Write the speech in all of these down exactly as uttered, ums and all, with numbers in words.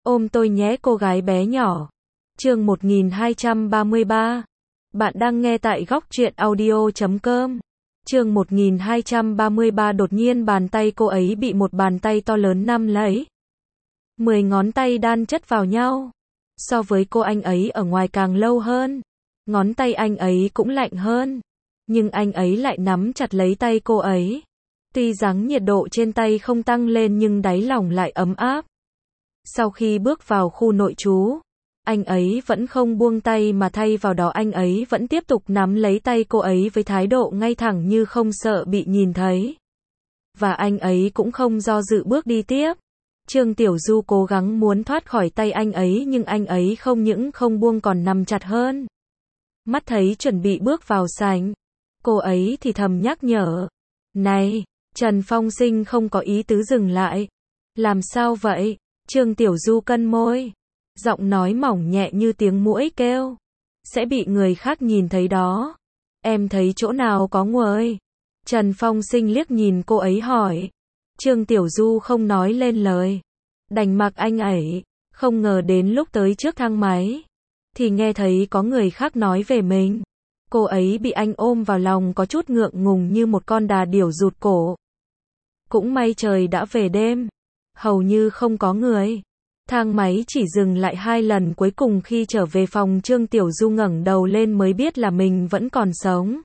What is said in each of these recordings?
Ôm tôi nhé cô gái bé nhỏ. Chương một nghìn hai trăm ba mươi ba. Bạn đang nghe tại góc truyện audio chấm com. Chương một nghìn hai trăm ba mươi ba. Đột nhiên bàn tay cô ấy bị một bàn tay to lớn nắm lấy. Mười ngón tay đan chất vào nhau. So với cô anh ấy ở ngoài càng lâu hơn. Ngón tay anh ấy cũng lạnh hơn. Nhưng anh ấy lại nắm chặt lấy tay cô ấy. Tuy rằng nhiệt độ trên tay không tăng lên nhưng đáy lòng lại ấm áp. Sau khi bước vào khu nội trú, anh ấy vẫn không buông tay mà thay vào đó anh ấy vẫn tiếp tục nắm lấy tay cô ấy với thái độ ngay thẳng như không sợ bị nhìn thấy. Và anh ấy cũng không do dự bước đi tiếp. Trương Tiểu Du cố gắng muốn thoát khỏi tay anh ấy nhưng anh ấy không những không buông còn nắm chặt hơn. Mắt thấy chuẩn bị bước vào sảnh, cô ấy thì thầm nhắc nhở. Này, Trần Phong Sinh không có ý tứ dừng lại. Làm sao vậy? Trương Tiểu Du cân môi. Giọng nói mỏng nhẹ như tiếng muỗi kêu. Sẽ bị người khác nhìn thấy đó. Em thấy chỗ nào có nguội? Trần Phong Sinh liếc nhìn cô ấy hỏi. Trương Tiểu Du không nói lên lời. Đành mặc anh ấy. Không ngờ đến lúc tới trước thang máy thì nghe thấy có người khác nói về mình. Cô ấy bị anh ôm vào lòng có chút ngượng ngùng như một con đà điểu rụt cổ. Cũng may trời đã về đêm. Hầu như không có người. Thang máy chỉ dừng lại hai lần, cuối cùng khi trở về phòng Trương Tiểu Du ngẩng đầu lên mới biết là mình vẫn còn sống.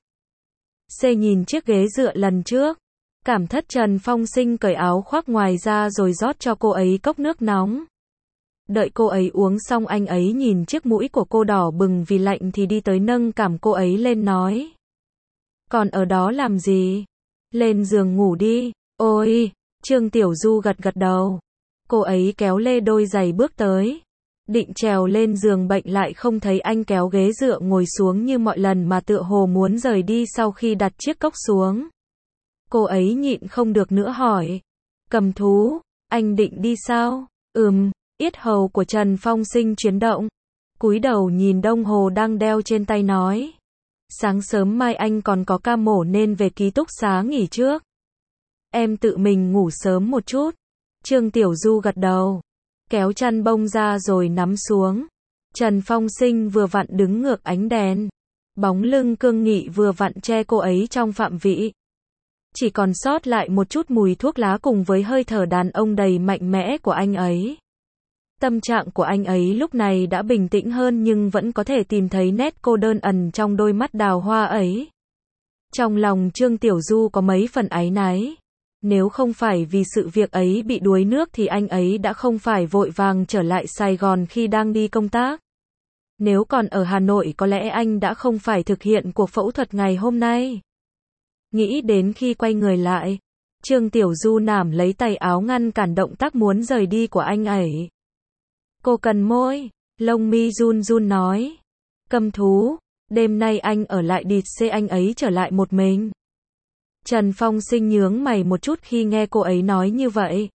C nhìn chiếc ghế dựa lần trước. Cảm thất Trần Phong Sinh cởi áo khoác ngoài ra rồi rót cho cô ấy cốc nước nóng. Đợi cô ấy uống xong anh ấy nhìn chiếc mũi của cô đỏ bừng vì lạnh thì đi tới nâng cằm cô ấy lên nói. Còn ở đó làm gì? Lên giường ngủ đi. Ôi! Trương Tiểu Du gật gật đầu. Cô ấy kéo lê đôi giày bước tới. Định trèo lên giường bệnh lại không thấy anh kéo ghế dựa ngồi xuống như mọi lần mà tựa hồ muốn rời đi sau khi đặt chiếc cốc xuống. Cô ấy nhịn không được nữa hỏi. Cầm thú, anh định đi sao? Ừm, yết hầu của Trần Phong Sinh chuyển động. Cúi đầu nhìn đồng hồ đang đeo trên tay nói. Sáng sớm mai anh còn có ca mổ nên về ký túc xá nghỉ trước. Em tự mình ngủ sớm một chút. Trương Tiểu Du gật đầu. Kéo chăn bông ra rồi nắm xuống. Trần Phong Sinh vừa vặn đứng ngược ánh đèn. Bóng lưng cương nghị vừa vặn che cô ấy trong phạm vị. Chỉ còn sót lại một chút mùi thuốc lá cùng với hơi thở đàn ông đầy mạnh mẽ của anh ấy. Tâm trạng của anh ấy lúc này đã bình tĩnh hơn nhưng vẫn có thể tìm thấy nét cô đơn ẩn trong đôi mắt đào hoa ấy. Trong lòng Trương Tiểu Du có mấy phần áy náy. Nếu không phải vì sự việc ấy bị đuối nước thì anh ấy đã không phải vội vàng trở lại Sài Gòn khi đang đi công tác. Nếu còn ở Hà Nội có lẽ anh đã không phải thực hiện cuộc phẫu thuật ngày hôm nay. Nghĩ đến khi quay người lại, Trương Tiểu Du nắm lấy tay áo ngăn cản động tác muốn rời đi của anh ấy. Cô cần môi, lông mi run run nói. Cầm thú, đêm nay anh ở lại địt xe anh ấy trở lại một mình. Trần Phong Sinh nhướng mày một chút khi nghe cô ấy nói như vậy.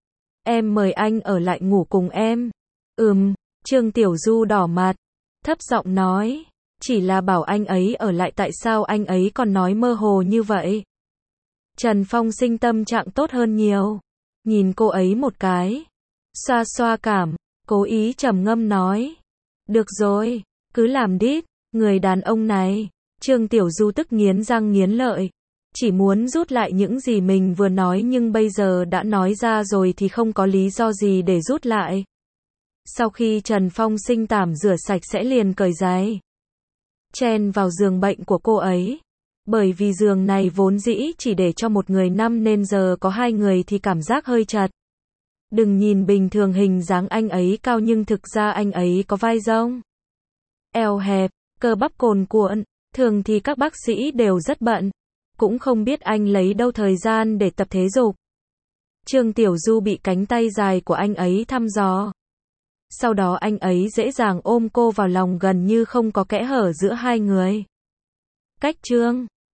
Em mời anh ở lại ngủ cùng em. Ừm, Trương Tiểu Du đỏ mặt, thấp giọng nói. Chỉ là bảo anh ấy ở lại tại sao anh ấy còn nói mơ hồ như vậy. Trần Phong Sinh tâm trạng tốt hơn nhiều. Nhìn cô ấy một cái. Xoa xoa cảm, cố ý trầm ngâm nói. Được rồi, cứ làm đít, người đàn ông này. Trương Tiểu Du tức nghiến răng nghiến lợi. Chỉ muốn rút lại những gì mình vừa nói nhưng bây giờ đã nói ra rồi thì không có lý do gì để rút lại. Sau khi Trần Phong Sinh tắm rửa sạch sẽ liền cởi giày. Chen vào giường bệnh của cô ấy. Bởi vì giường này vốn dĩ chỉ để cho một người nằm nên giờ có hai người thì cảm giác hơi chật. Đừng nhìn bình thường hình dáng anh ấy cao nhưng thực ra anh ấy có vai rông. Eo hẹp, cơ bắp cồn cuộn, thường thì các bác sĩ đều rất bận. Cũng không biết anh lấy đâu thời gian để tập thể dục. Trương Tiểu Du bị cánh tay dài của anh ấy thăm dò. Sau đó anh ấy dễ dàng ôm cô vào lòng gần như không có kẽ hở giữa hai người. Cách Trương